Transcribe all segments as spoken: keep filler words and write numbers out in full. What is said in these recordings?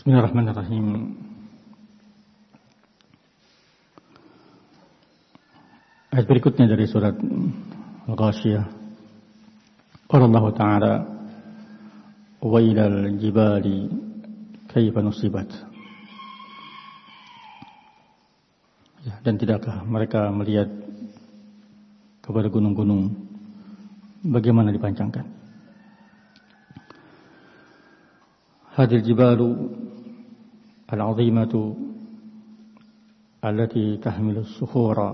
Bismillahirrahmanirrahim. Ayat berikutnya dari surat Al-Ghasyiyah. Qala Allah Ta'ala wa ilal jibali kaifa nusibat. Ya, dan tidakkah mereka melihat kepada gunung-gunung bagaimana dipancangkan. Hadil jibalu al-'azimatu allati tahmilu as-suhura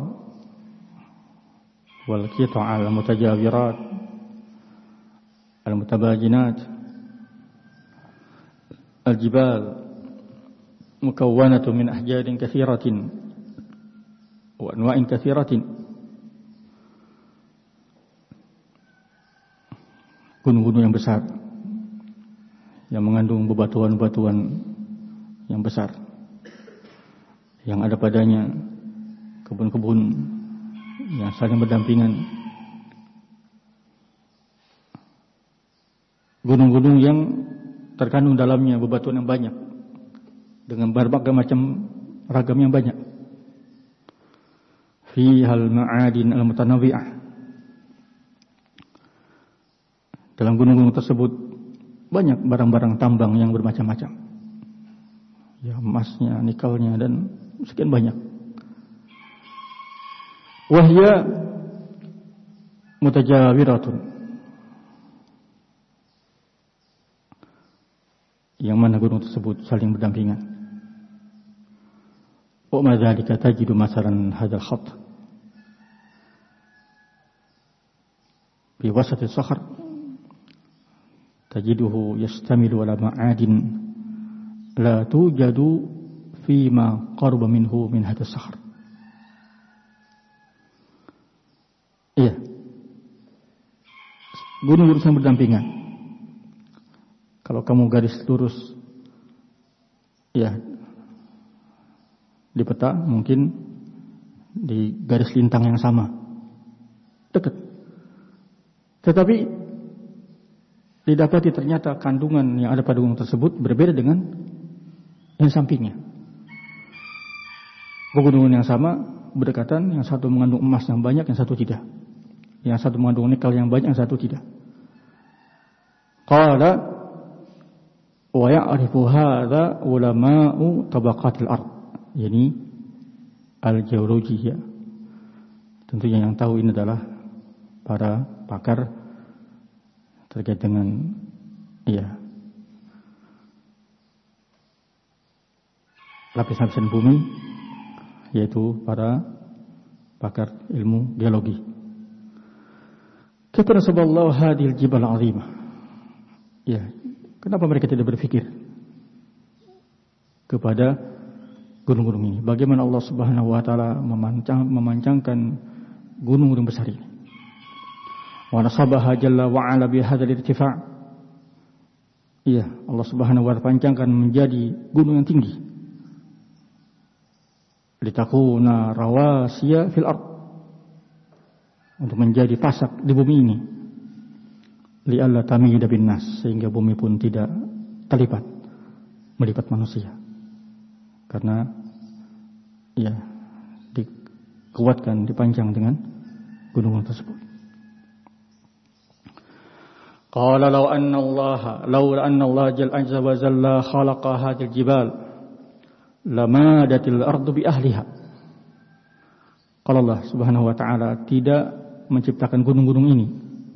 wal qita'a al-mutajawirat al-mutabajinat. Al-jibal mukawwanatun min ahjarin katsiratin wa anwa'in katsiratin. Gunung-gunung yang besar yang mengandung bebatuan-bebatuan yang besar, yang ada padanya kebun-kebun yang saling berdampingan, gunung-gunung yang terkandung dalamnya bebatuan yang banyak dengan berbagai macam ragam yang banyak. Fihal ma'adin al-mutanawwi'ah. Dalam gunung-gunung tersebut banyak barang-barang tambang yang bermacam-macam. Ya, emasnya, nikelnya, dan sekian banyak. Wahya mutajawiratun. Yang mana gunung tersebut saling berdampingan. Wa ma dzalika tajidu masalan hadzal khat. Bi wasati sakhar tajiduhu yastamilu ala ma'adin la tujadu fima qarba minhu min hadha as-sahr. Iya. Gunung-gunung yang berdampingan. Kalau kamu garis lurus ya di peta, mungkin di garis lintang yang sama dekat. Tetapi didapati ternyata kandungan yang ada pada gunung tersebut berbeda dengan yang sampingnya. Pegunungan yang sama berdekatan, yang satu mengandung emas yang banyak, yang satu tidak. Yang satu mengandung nikel yang banyak, yang satu tidak. Qala wa ya'rifu hadza ulama'u tabaqatil ard. Yani al-geologiyah. Tentunya yang tahu ini adalah para pakar terkait dengan iya lapisan-lapisan bumi, yaitu para pakar ilmu geologi. Kata Rasulullah hadil jibal azimah. Ya, kenapa mereka tidak berpikir kepada gunung-gunung ini? Bagaimana Allah Subhanahu wa taala memancang, memancangkan gunung-gunung besar ini? Wa nasabaha jalla wa ala bi hadzal irtifa'. Iya, Allah Subhanahu wa taala pancangkan menjadi gunung yang tinggi. Litakuna rawasiya fil ard. Untuk menjadi pasak di bumi ini. Li alla tamida bin nas, sehingga bumi pun tidak terlipat melipat manusia. Karena ya dikuatkan, dipanjang dengan gunung tersebut. Qala law anna Allah law anna Allah jalla azza wa jalla khalaqa hadhil jibal lamadatil ardu bi ahliha. Qala Allah Subhanahu wa taala tidak menciptakan gunung-gunung ini,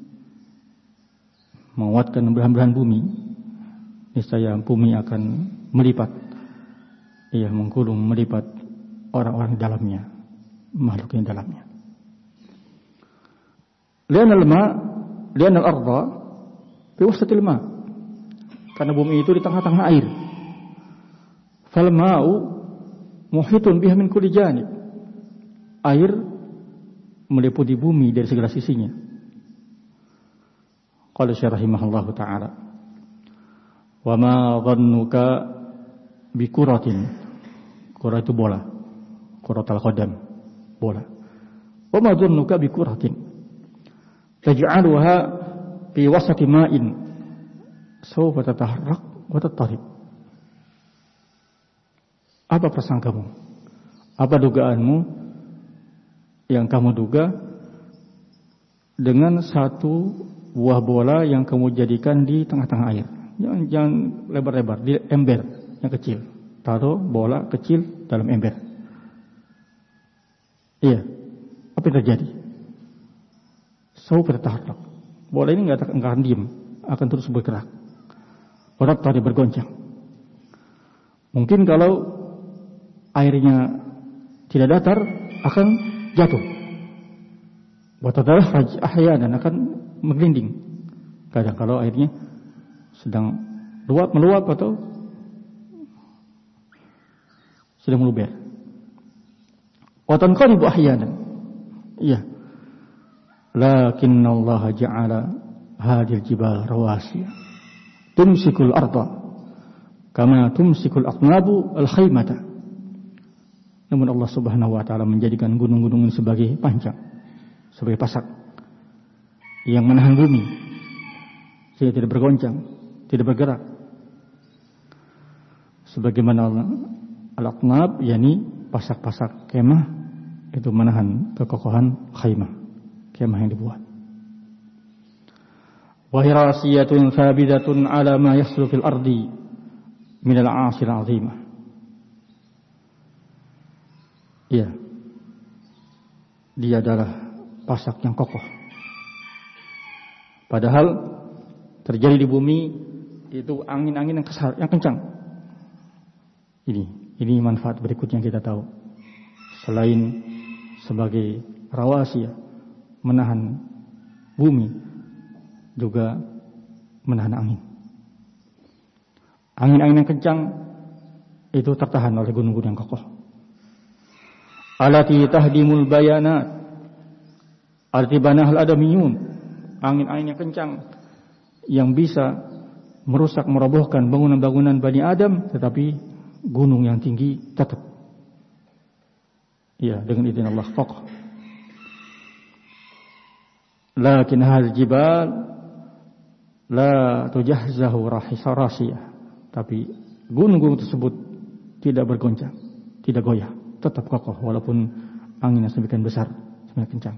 menguatkan belahan-belahan bumi, niscaya bumi akan melipat, ia menggulung melipat orang-orang di dalamnya, makhluk yang dalamnya. Lianal ma lianal arda fi wasatil ma, karena bumi itu di tengah-tengah air. Fal ma'u muhitun biha min kulli janib, air meliputi bumi dari segala sisinya. Qala Syekh rahimahullahu taala, wa ma dhannuka bi kuratin, kura itu bola, kuratul qadam, bola. Wa ma dhannuka bi kuratin taj'aluha fi wasati ma'in sawfa tataharrak wa tatarib. Apa prasangkamu? Apa dugaanmu yang kamu duga dengan satu buah bola yang kamu jadikan di tengah-tengah air? Jangan, jangan lebar-lebar, di ember yang kecil. Taruh bola kecil dalam ember. Iya. Apa yang terjadi? Saufa tataharrak. Bola ini enggak akan diam, akan terus bergerak. Orang tadi bergoncang. Mungkin kalau airnya tidak datar akan jatuh. Watadalah ahyanan akan menggelinding. Kadang kalau airnya sedang luap meluap atau sedang meluber. Wa tanqalibu ahyanan. Iya. Lakinna Allah ja'ala hadhil jibal rawasiya tumsikul arda kama tumsikul aqnabu al-khaymata. Namun Allah Subhanahu wa taala menjadikan gunung-gunung ini sebagai pancang, sebagai pasak yang menahan bumi sehingga tidak bergoncang, tidak bergerak. Sebagaimana al-aqnab, yakni pasak-pasak kemah itu menahan kekokohan khaymah, kemah yang dibuat. Wa hirasiyatun thabitatun ala ma yahsulu fil ardi min al-'asir 'azimah. Iya. Dia adalah pasak yang kokoh. Padahal terjadi di bumi itu angin-angin yang kesal, yang kencang. Ini, ini manfaat berikutnya yang kita tahu. Selain sebagai rawasi, menahan bumi, juga menahan angin. Angin-angin yang kencang itu tertahan oleh gunung-gunung yang kokoh. Alati tahdimul bayanat, alati banahal adamiyun. Angin-angin yang kencang yang bisa merusak, merobohkan bangunan-bangunan Bani Adam, tetapi gunung yang tinggi tetap. Ya, dengan izin Allah kokoh. Lakin hal jibal la tujahzahu rahisarasiyah. Tapi gunung-gunung tersebut tidak bergoncang, tidak goyah, tetap kokoh walaupun angin yang semakin besar, semakin kencang.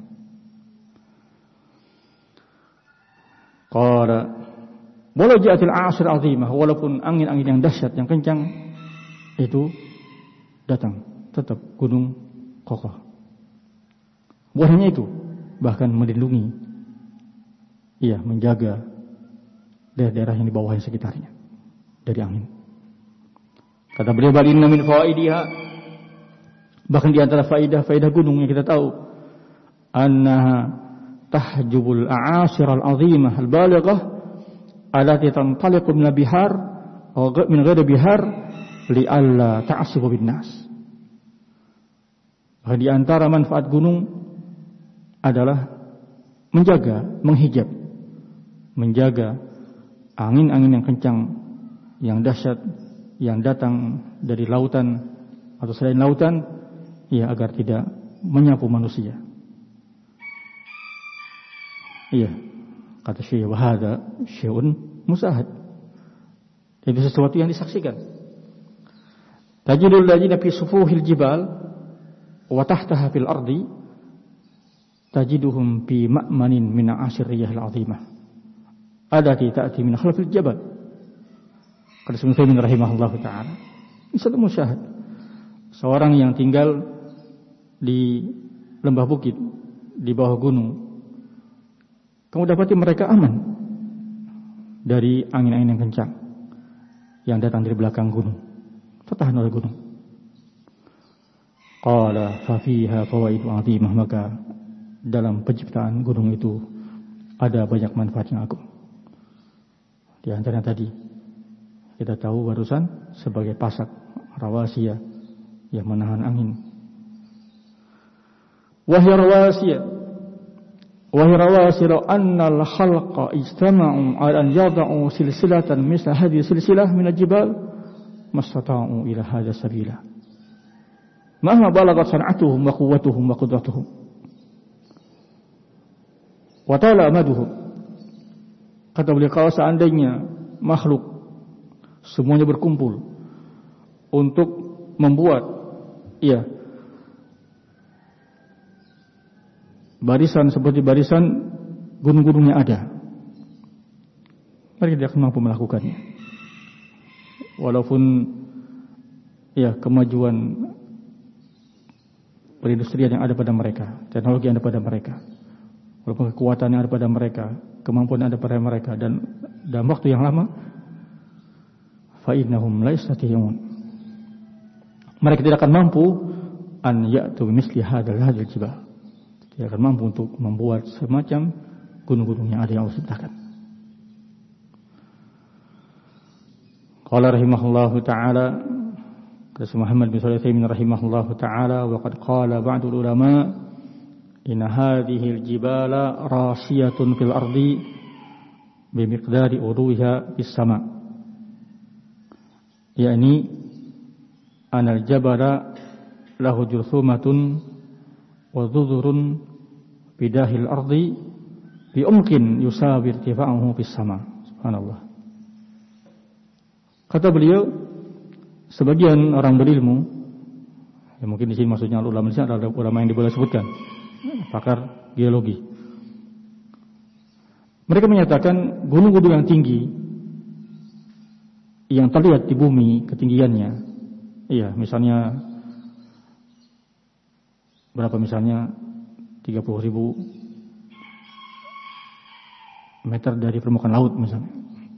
Qala walau ja'atil 'asir 'azimah, walaupun angin-angin yang dahsyat, yang kencang itu datang, tetap gunung kokoh. Bukan hanya itu, bahkan melindungi, iya, menjaga daerah-daerah yang di bawah yang sekitarnya dari angin. Kata beliau, bal inna min fawaidiha, bahkan di antara faidah-faidah gunung yang kita tahu, annaha tahjubul a'asir al-'azimah al-balighah allati tantaliqu min bihar wa min ghairi bihar li'alla ta'sibu bin nas. Di antara manfaat gunung adalah menjaga, menghijab, menjaga angin-angin yang kencang, yang dahsyat, yang datang dari lautan atau selain lautan, ya, agar tidak menyapu manusia. Iya, kata Syekh, wa hadza syai'un musahad. Itu sesuatu yang disaksikan. Tajidul ladzina fi sufuhil jibal wa tahtaha fil ardi tajiduhum fi ma'manin min asyriyahil 'azimah allati ta'ti min khalfil jabal. Kata Syekh Utsaimin rahimahullahu taala, ini satu musyahad. Seorang yang tinggal di lembah bukit, di bawah gunung, kamu dapati mereka aman dari angin-angin yang kencang yang datang dari belakang gunung, tertahan oleh gunung. Qala fa fiha fawaidu 'azimah, maka dalam penciptaan gunung itu ada banyak manfaat yang agung. Di antaranya tadi kita tahu barusan sebagai pasak rawasiyah yang menahan angin. Wahya rawasiyah wahya rawasiyah annal khalqa ijtama'u 'ala an yada'u silsilatan misla hadhihi silsilah min al-jibal mastata'u ila hadha sabila. Mahma balagat san'atuhum wa quwwatuhum wa qudratuhum wa ta'ala amaduhum. Kata beliau, kalau seandainya makhluk semuanya berkumpul untuk membuat iya barisan seperti barisan gunung-gunungnya ada, mereka tidak akan mampu melakukannya. Walaupun ya kemajuan perindustrian yang ada pada mereka, teknologi yang ada pada mereka, walaupun kekuatan yang ada pada mereka, kemampuan yang ada pada mereka, dan dalam waktu yang lama, fa innahum la yastati'un, mereka tidak akan mampu an ya'tu misli hadzal hadzal jibal, tidak akan mampu untuk membuat semacam gunung-gunung yang ada yang Allah ciptakan. Qala rahimahullahu ta'ala, kata Muhammad bin Shalih Al-Utsaimin rahimahullahu ta'ala, wa qad qala ba'dul ulama inna hadhihi al-jibala rasiyatun fil ardi bimiqdari uruha bis sama, yakni anal jabala lahu jurthumatun wa dhudhurun bidahil ardi bi umkin yusawi irtifa'uhu bis sama. Subhanallah. Kata beliau, sebagian orang berilmu, ya mungkin di sini maksudnya ulama di sini adalah ulama yang boleh sebutkan, pakar geologi. Mereka menyatakan gunung-gunung yang tinggi yang terlihat di bumi ketinggiannya, iya, misalnya berapa, misalnya tiga puluh ribu meter dari permukaan laut misalnya.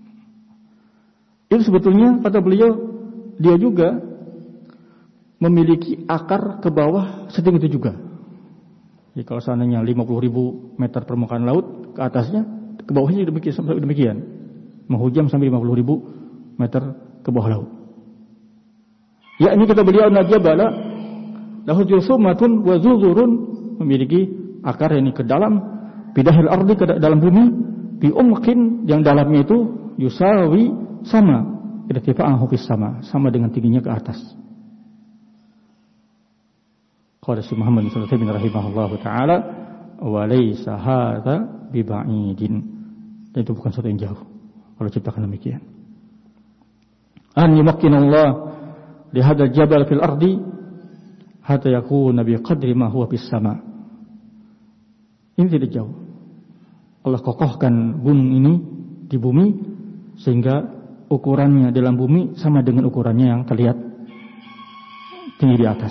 Itu sebetulnya kata beliau, dia juga memiliki akar ke bawah setinggi itu juga. Jadi kalau seandainya lima puluh ribu meter permukaan laut ke atasnya, ke bawahnya demikian, sampai demikian, menghujam sampai lima puluh ribu meter ke bawah laut. Ya, ini kata beliau, najabala lahu jursumatun wa zuzurun, memiliki akar yang ke dalam, bidahil ardi, ke dalam bumi, bi umkin, yang dalamnya itu yusawi, sama, irtifa'ahu fis sama, sama dengan tingginya ke atas. Qala Syekh Muhammad bin Shalih Al-Utsaimin rahimahullahu taala, wa laysa hadza bi ba'idin, dan itu bukan sesuatu yang jauh kalau ciptakan demikian. An yumakkinallah li hadzal jabal fil ardi hatta yakuna bi qadri ma huwa fis sama. Ini tidak jauh. Allah kokohkan gunung ini di bumi sehingga ukurannya dalam bumi sama dengan ukurannya yang terlihat tinggi di atas.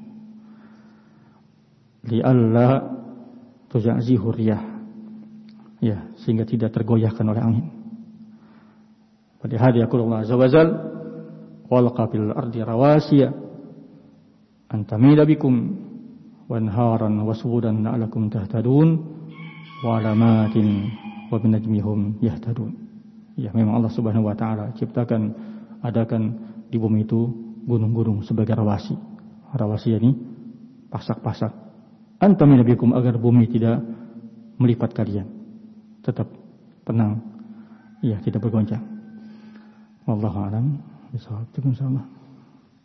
Li'alla tujazihu riyah, ya, sehingga tidak tergoyahkan oleh angin. Pada hadis Allah azza wajal, walqa fil ardi rawasiya an tamida bikum wanharan wasudan la'alakum tahtadun wa alamatin wa binajmihum yahtadun. Ya, memang Allah Subhanahu wa taala ciptakan, adakan di bumi itu gunung-gunung sebagai rawasi. Rawasi ini pasak-pasak. Antamina bikum, agar bumi tidak melipat kalian, tetap tenang, ya, tidak bergoncang. Wallahu a'lam bishawab. Insyaallah.